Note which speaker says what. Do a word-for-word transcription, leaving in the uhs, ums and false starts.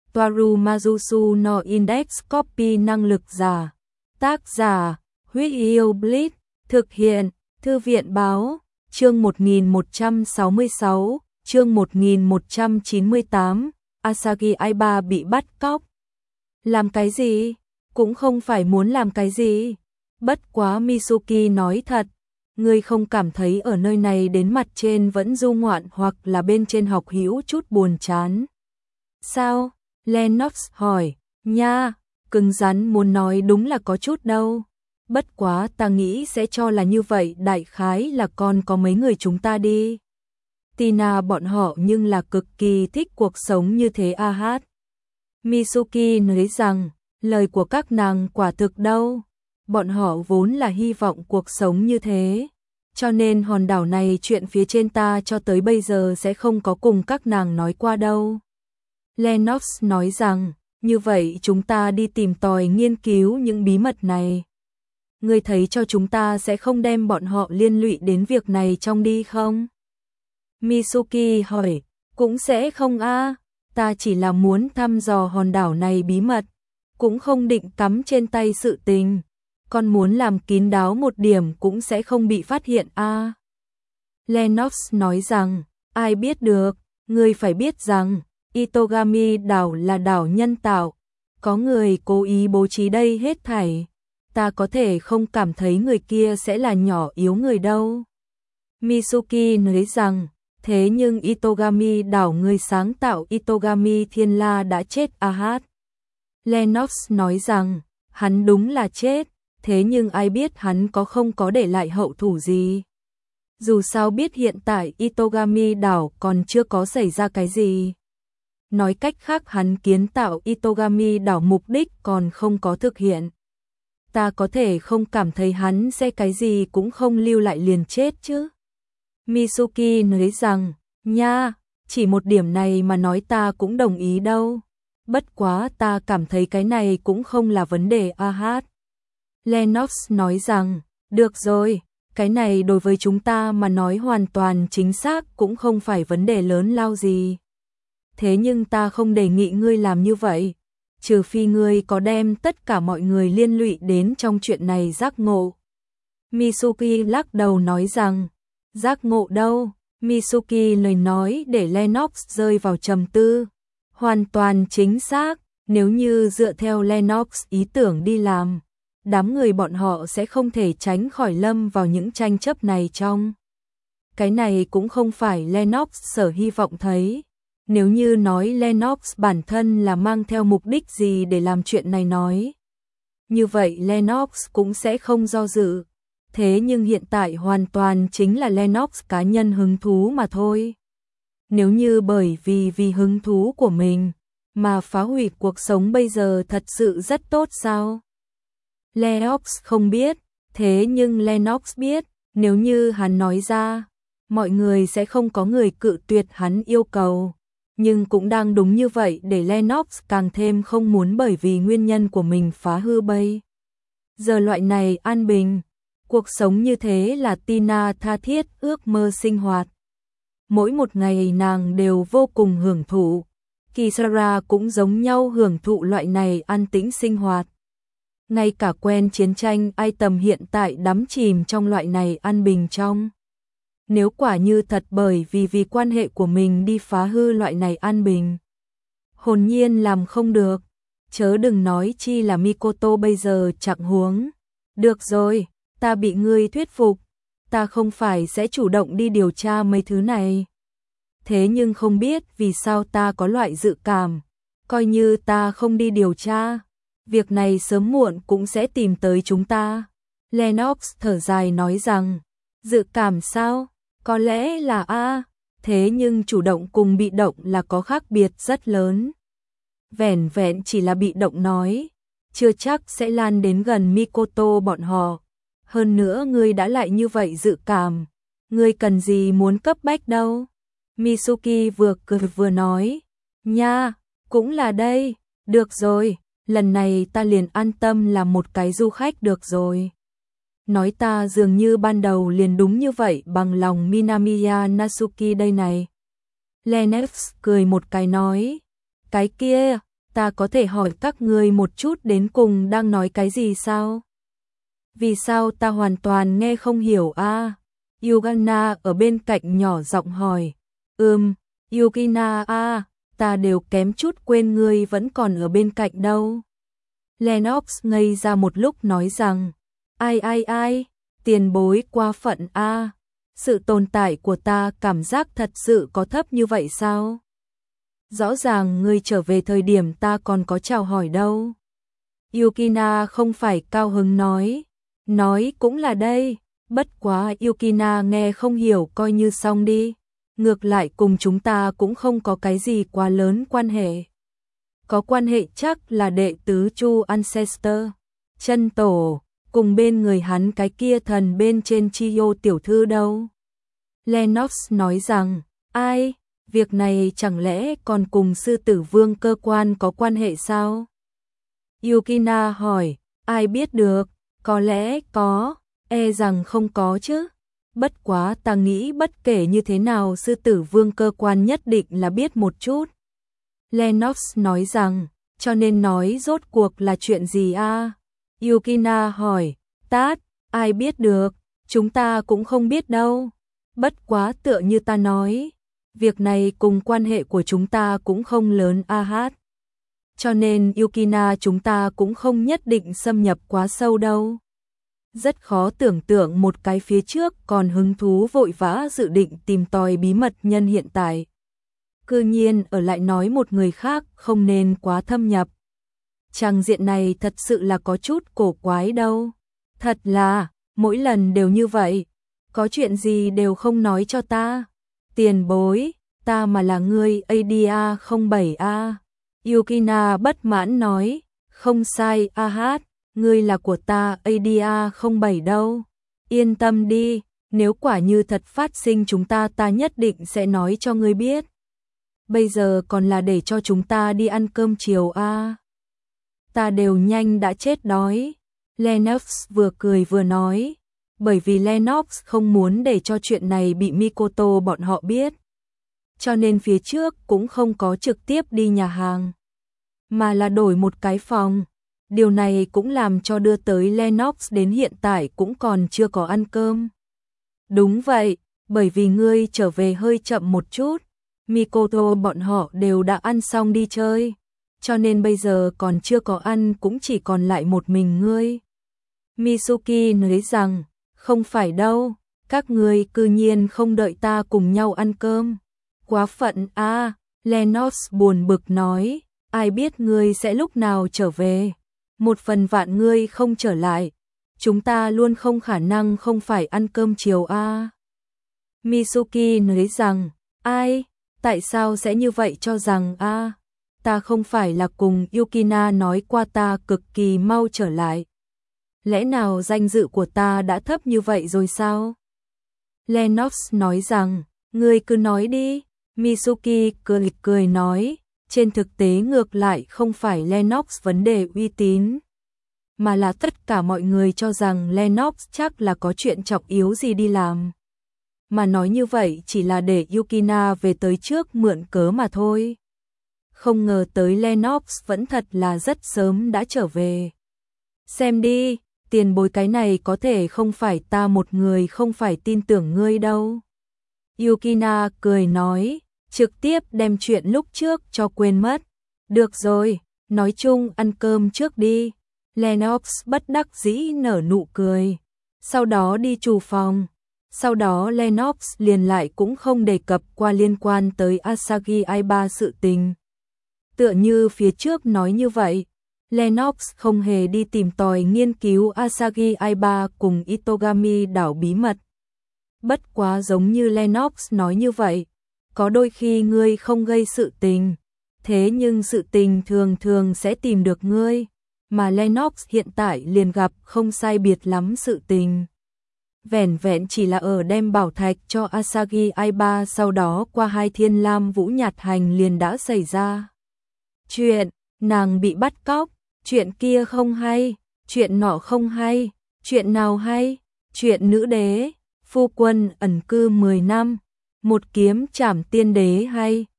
Speaker 1: Toaru Majusu no Index Copy năng lực giả. Tác giả, Huyết Yêu Blitz, thực hiện, Thư viện báo, chương một nghìn một trăm sáu mươi sáu, chương một nghìn một trăm chín mươi tám, Asagi Aiba bị bắt cóc. Làm cái gì? Cũng không phải muốn làm cái gì. Bất quá Mitsuki nói thật, ngươi không cảm thấy ở nơi này đến mặt trên vẫn du ngoạn hoặc là bên trên học hữu chút buồn chán. Sao? Lennox hỏi. Nha, cứng rắn muốn nói đúng là có chút đâu. Bất quá ta nghĩ sẽ cho là như vậy, đại khái là còn có mấy người chúng ta đi. Tina bọn họ nhưng là cực kỳ thích cuộc sống như thế a hát. Mitsuki nói rằng, lời của các nàng quả thực đâu. Bọn họ vốn là hy vọng cuộc sống như thế. Cho nên hòn đảo này chuyện phía trên ta cho tới bây giờ sẽ không có cùng các nàng nói qua đâu. Lennox nói rằng, như vậy chúng ta đi tìm tòi nghiên cứu những bí mật này. Ngươi thấy cho chúng ta sẽ không đem bọn họ liên lụy đến việc này trong đi không? Mitsuki hỏi, cũng sẽ không a, ta chỉ là muốn thăm dò hòn đảo này bí mật, cũng không định cắm trên tay sự tình, còn muốn làm kín đáo một điểm cũng sẽ không bị phát hiện a. Lennox nói rằng, ai biết được, ngươi phải biết rằng, Itogami đảo là đảo nhân tạo, có người cố ý bố trí đây hết thảy. Ta có thể không cảm thấy người kia sẽ là nhỏ yếu người đâu. Mitsuki nói rằng, thế nhưng Itogami đảo người sáng tạo Itogami Thiên La đã chết a hát. Lennox nói rằng, hắn đúng là chết, thế nhưng ai biết hắn có không có để lại hậu thủ gì. Dù sao biết hiện tại Itogami đảo còn chưa có xảy ra cái gì. Nói cách khác hắn kiến tạo Itogami đảo mục đích còn không có thực hiện. Ta có thể không cảm thấy hắn sẽ cái gì cũng không lưu lại liền chết chứ. Mitsuki nói rằng, nha, chỉ một điểm này mà nói ta cũng đồng ý đâu. Bất quá ta cảm thấy cái này cũng không là vấn đề a hát. Lennox nói rằng, được rồi, cái này đối với chúng ta mà nói hoàn toàn chính xác cũng không phải vấn đề lớn lao gì. Thế nhưng ta không đề nghị ngươi làm như vậy. Trừ phi ngươi có đem tất cả mọi người liên lụy đến trong chuyện này giác ngộ. Mitsuki lắc đầu nói rằng, giác ngộ đâu? Mitsuki lời nói để Lennox rơi vào trầm tư. Hoàn toàn chính xác, nếu như dựa theo Lennox ý tưởng đi làm, đám người bọn họ sẽ không thể tránh khỏi lâm vào những tranh chấp này trong. Cái này cũng không phải Lennox sở hy vọng thấy. Nếu như nói Lennox bản thân là mang theo mục đích gì để làm chuyện này nói. Như vậy Lennox cũng sẽ không do dự. Thế nhưng hiện tại hoàn toàn chính là Lennox cá nhân hứng thú mà thôi. Nếu như bởi vì vì hứng thú của mình mà phá hủy cuộc sống bây giờ thật sự rất tốt sao? Lennox không biết, thế nhưng Lennox biết, nếu như hắn nói ra, mọi người sẽ không có người cự tuyệt hắn yêu cầu. Nhưng cũng đang đúng như vậy để Lennox càng thêm không muốn bởi vì nguyên nhân của mình phá hư bây. Giờ loại này an bình, cuộc sống như thế là Tina tha thiết ước mơ sinh hoạt. Mỗi một ngày nàng đều vô cùng hưởng thụ, Kisara cũng giống nhau hưởng thụ loại này an tĩnh sinh hoạt. Ngay cả quen chiến tranh ai tầm hiện tại đắm chìm trong loại này an bình trong. Nếu quả như thật bởi vì vì quan hệ của mình đi phá hư loại này an bình, hồn nhiên làm không được, chớ đừng nói chi là Mikoto bây giờ chẳng huống. Được rồi, ta bị ngươi thuyết phục, ta không phải sẽ chủ động đi điều tra mấy thứ này. Thế nhưng không biết vì sao ta có loại dự cảm, coi như ta không đi điều tra, việc này sớm muộn cũng sẽ tìm tới chúng ta. Lennox thở dài nói rằng, dự cảm sao? Có lẽ là a, thế nhưng chủ động cùng bị động là có khác biệt rất lớn. Vẻn vẹn chỉ là bị động nói, chưa chắc sẽ lan đến gần Mikoto bọn họ. Hơn nữa ngươi đã lại như vậy dự cảm, ngươi cần gì muốn cấp bách đâu. Mitsuki vừa cười vừa nói, nha, cũng là đây, được rồi, lần này ta liền an tâm làm một cái du khách được rồi. Nói ta dường như ban đầu liền đúng như vậy bằng lòng Minamiya Natsuki đây này. Lennox cười một cái nói, cái kia, ta có thể hỏi các ngươi một chút đến cùng đang nói cái gì sao? Vì sao ta hoàn toàn nghe không hiểu a? À? Yugana ở bên cạnh nhỏ giọng hỏi. Ừm, Yukina a, à, ta đều kém chút quên ngươi vẫn còn ở bên cạnh đâu. Lennox ngây ra một lúc nói rằng, ai ai ai, tiền bối quá phận a, à. Sự tồn tại của ta cảm giác thật sự có thấp như vậy sao? Rõ ràng ngươi trở về thời điểm ta còn có chào hỏi đâu. Yukina không phải cao hứng nói, nói cũng là đây, bất quá Yukina nghe không hiểu coi như xong đi, ngược lại cùng chúng ta cũng không có cái gì quá lớn quan hệ. Có quan hệ chắc là đệ tứ Chu Ancestor, chân tổ, cùng bên người hắn cái kia thần bên trên Chiyo tiểu thư đâu. Lennox nói rằng, ai, việc này chẳng lẽ còn cùng sư tử vương cơ quan có quan hệ sao? Yukina hỏi, ai biết được, có lẽ có, e rằng không có chứ. Bất quá ta nghĩ bất kể như thế nào sư tử vương cơ quan nhất định là biết một chút. Lennox nói rằng, cho nên nói rốt cuộc là chuyện gì a? À? Yukina hỏi, tát, ai biết được, chúng ta cũng không biết đâu. Bất quá tựa như ta nói, việc này cùng quan hệ của chúng ta cũng không lớn a hát. Cho nên Yukina chúng ta cũng không nhất định xâm nhập quá sâu đâu. Rất khó tưởng tượng một cái phía trước còn hứng thú vội vã dự định tìm tòi bí mật nhân hiện tại. Cư nhiên ở lại nói một người khác không nên quá thâm nhập. Trang diện này thật sự là có chút cổ quái đâu. Thật là, mỗi lần đều như vậy. Có chuyện gì đều không nói cho ta. Tiền bối, ta mà là ngươi a đê a không bảy a. Yukina bất mãn nói, không sai a hát, ngươi là của ta a đê a không bảy đâu. Yên tâm đi, nếu quả như thật phát sinh chúng ta ta nhất định sẽ nói cho ngươi biết. Bây giờ còn là để cho chúng ta đi ăn cơm chiều a. À. Ta đều nhanh đã chết đói. Lennox vừa cười vừa nói, bởi vì Lennox không muốn để cho chuyện này bị Mikoto bọn họ biết. Cho nên phía trước cũng không có trực tiếp đi nhà hàng, mà là đổi một cái phòng. Điều này cũng làm cho đưa tới Lennox đến hiện tại cũng còn chưa có ăn cơm. Đúng vậy, bởi vì ngươi trở về hơi chậm một chút. Mikoto bọn họ đều đã ăn xong đi chơi, cho nên bây giờ còn chưa có ăn cũng chỉ còn lại một mình ngươi. Mitsuki nói rằng, không phải đâu, các ngươi cư nhiên không đợi ta cùng nhau ăn cơm. Quá phận a, à, Lennox buồn bực nói, ai biết ngươi sẽ lúc nào trở về. Một phần vạn ngươi không trở lại, chúng ta luôn không khả năng không phải ăn cơm chiều a. À. Mitsuki nói rằng, ai? Tại sao sẽ như vậy cho rằng a à, ta không phải là cùng Yukina nói qua ta cực kỳ mau trở lại. Lẽ nào danh dự của ta đã thấp như vậy rồi sao? Lennox nói rằng, ngươi cứ nói đi. Mitsuki cười cười nói, trên thực tế ngược lại không phải Lennox vấn đề uy tín, mà là tất cả mọi người cho rằng Lennox chắc là có chuyện trọng yếu gì đi làm. Mà nói như vậy chỉ là để Yukina về tới trước mượn cớ mà thôi. Không ngờ tới Lennox vẫn thật là rất sớm đã trở về. Xem đi, tiền bối cái này có thể không phải ta một người không phải tin tưởng ngươi đâu. Yukina cười nói, trực tiếp đem chuyện lúc trước cho quên mất. Được rồi, nói chung ăn cơm trước đi. Lennox bất đắc dĩ nở nụ cười. Sau đó đi chủ phòng. Sau đó Lennox liền lại cũng không đề cập qua liên quan tới Asagi Aiba sự tình. Tựa như phía trước nói như vậy, Lennox không hề đi tìm tòi nghiên cứu Asagi Aiba cùng Itogami đảo bí mật. Bất quá giống như Lennox nói như vậy, có đôi khi ngươi không gây sự tình, thế nhưng sự tình thường thường sẽ tìm được ngươi, mà Lennox hiện tại liền gặp không sai biệt lắm sự tình. Vẻn vẹn chỉ là ở đem bảo thạch cho Asagi Aiba sau đó qua hai thiên lam vũ nhạt hành liền đã xảy ra. Chuyện, nàng bị bắt cóc, chuyện kia không hay, chuyện nọ không hay, chuyện nào hay, chuyện nữ đế, phu quân ẩn cư mười năm, một kiếm trảm tiên đế hay,